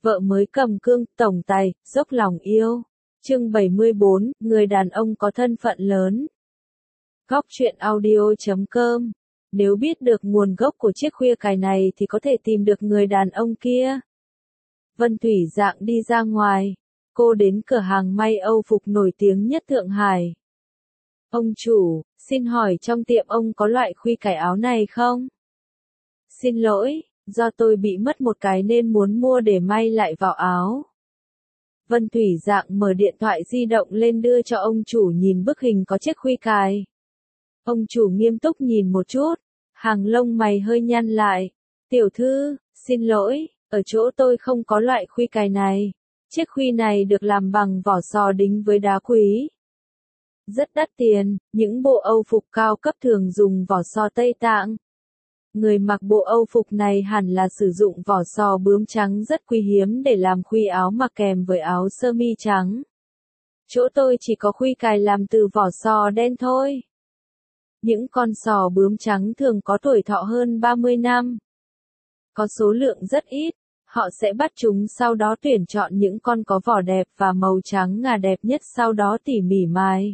Vợ mới cầm cương, tổng tài, dốc lòng yêu. Chương 74, người đàn ông có thân phận lớn. Góc truyện audio.com. Nếu biết được nguồn gốc của chiếc khuya cài này thì có thể tìm được người đàn ông kia. Vân Thủy Dạng đi ra ngoài. Cô đến cửa hàng may Âu phục nổi tiếng nhất Thượng Hải. Ông chủ, xin hỏi trong tiệm ông có loại khuy cài áo này không? Xin lỗi, do tôi bị mất một cái nên muốn mua để may lại vào áo. Vân Thủy Dạng mở điện thoại di động lên đưa cho ông chủ nhìn bức hình có chiếc khuy cài. Ông chủ nghiêm túc nhìn một chút, hàng lông mày hơi nhăn lại. Tiểu thư, xin lỗi, ở chỗ tôi không có loại khuy cài này. Chiếc khuy này được làm bằng vỏ sò đính với đá quý. Rất đắt tiền, những bộ Âu phục cao cấp thường dùng vỏ sò Tây Tạng. Người mặc bộ Âu phục này hẳn là sử dụng vỏ sò bướm trắng rất quý hiếm để làm khuy áo mặc kèm với áo sơ mi trắng. Chỗ tôi chỉ có khuy cài làm từ vỏ sò đen thôi. Những con sò bướm trắng thường có tuổi thọ hơn 30 năm. Có số lượng rất ít, họ sẽ bắt chúng sau đó tuyển chọn những con có vỏ đẹp và màu trắng ngà đẹp nhất sau đó tỉ mỉ mài.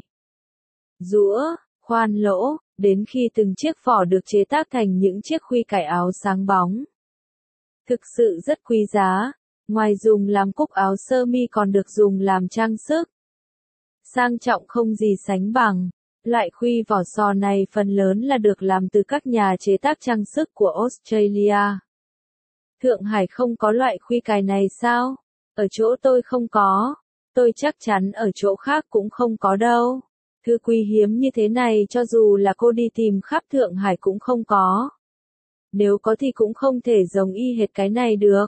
Rũa, khoan lỗ, đến khi từng chiếc vỏ được chế tác thành những chiếc khuy cài áo sáng bóng. Thực sự rất quý giá, ngoài dùng làm cúc áo sơ mi còn được dùng làm trang sức. Sang trọng không gì sánh bằng, loại khuy vỏ sò này phần lớn là được làm từ các nhà chế tác trang sức của Australia. Thượng Hải không có loại khuy cài này sao? Ở chỗ tôi không có, tôi chắc chắn ở chỗ khác cũng không có đâu. Thứ quý hiếm như thế này cho dù là cô đi tìm khắp Thượng Hải cũng không có. Nếu có thì cũng không thể giống y hệt cái này được.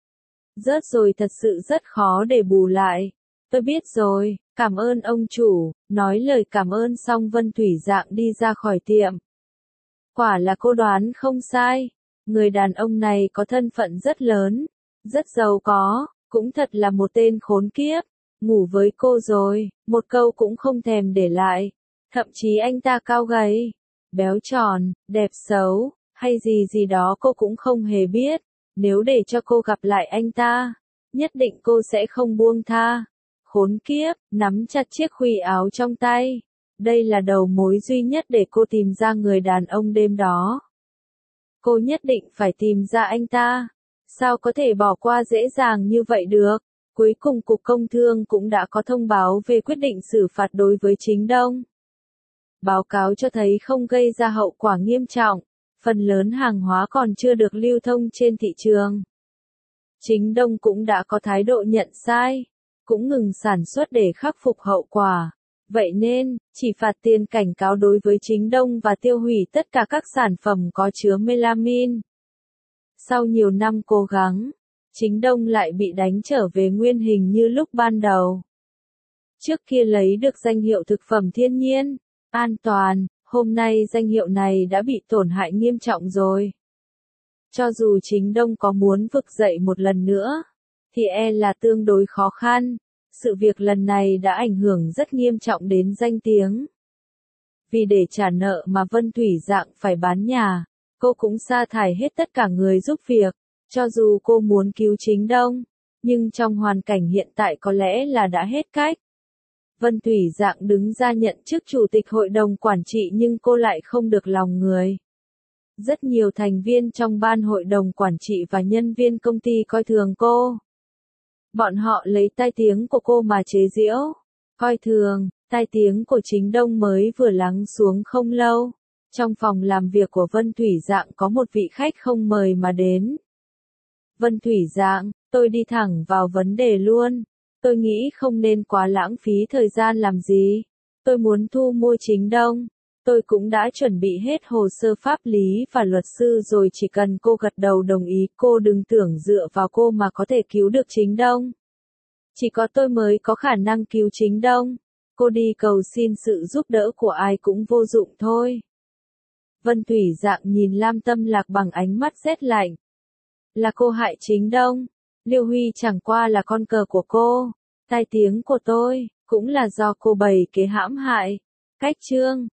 Rớt rồi thật sự rất khó để bù lại. Tôi biết rồi, cảm ơn ông chủ, nói lời cảm ơn xong Vân Thủy Dạng đi ra khỏi tiệm. Quả là cô đoán không sai, người đàn ông này có thân phận rất lớn, rất giàu có, cũng thật là một tên khốn kiếp. Ngủ với cô rồi, một câu cũng không thèm để lại. Thậm chí anh ta cao gầy, béo tròn, đẹp xấu, hay gì gì đó cô cũng không hề biết. Nếu để cho cô gặp lại anh ta, nhất định cô sẽ không buông tha. Khốn kiếp, nắm chặt chiếc khuy áo trong tay. Đây là đầu mối duy nhất để cô tìm ra người đàn ông đêm đó. Cô nhất định phải tìm ra anh ta. Sao có thể bỏ qua dễ dàng như vậy được? Cuối cùng Cục Công Thương cũng đã có thông báo về quyết định xử phạt đối với Chính Đông. Báo cáo cho thấy không gây ra hậu quả nghiêm trọng, phần lớn hàng hóa còn chưa được lưu thông trên thị trường. Chính Đông cũng đã có thái độ nhận sai, cũng ngừng sản xuất để khắc phục hậu quả. Vậy nên, chỉ phạt tiền cảnh cáo đối với Chính Đông và tiêu hủy tất cả các sản phẩm có chứa melamine. Sau nhiều năm cố gắng, Chính Đông lại bị đánh trở về nguyên hình như lúc ban đầu. Trước kia lấy được danh hiệu thực phẩm thiên nhiên, an toàn, hôm nay danh hiệu này đã bị tổn hại nghiêm trọng rồi. Cho dù Chính Đông có muốn vực dậy một lần nữa, thì là tương đối khó khăn. Sự việc lần này đã ảnh hưởng rất nghiêm trọng đến danh tiếng. Vì để trả nợ mà Vân Thủy Dạng phải bán nhà, cô cũng sa thải hết tất cả người giúp việc. Cho dù cô muốn cứu Chính Đông, nhưng trong hoàn cảnh hiện tại có lẽ là đã hết cách. Vân Thủy Dạng đứng ra nhận chức chủ tịch hội đồng quản trị nhưng cô lại không được lòng người. Rất nhiều thành viên trong ban hội đồng quản trị và nhân viên công ty coi thường cô. Bọn họ lấy tai tiếng của cô mà chế giễu, coi thường. Tai tiếng của Chính Đông mới vừa lắng xuống không lâu. Trong phòng làm việc của Vân Thủy Dạng có một vị khách không mời mà đến. Vân Thủy Dạng, tôi đi thẳng vào vấn đề luôn. Tôi nghĩ không nên quá lãng phí thời gian làm gì. Tôi muốn thu mua Chính Đông. Tôi cũng đã chuẩn bị hết hồ sơ pháp lý và luật sư rồi, chỉ cần cô gật đầu đồng ý. Cô đừng tưởng dựa vào cô mà có thể cứu được Chính Đông. Chỉ có tôi mới có khả năng cứu Chính Đông. Cô đi cầu xin sự giúp đỡ của ai cũng vô dụng thôi. Vân Thủy Dạng nhìn Lam Tâm Lạc bằng ánh mắt rét lạnh. Là cô hại Chính Đông. Liêu Huy chẳng qua là con cờ của cô. Tai tiếng của tôi, cũng là do cô bày kế hãm hại. Cách chương.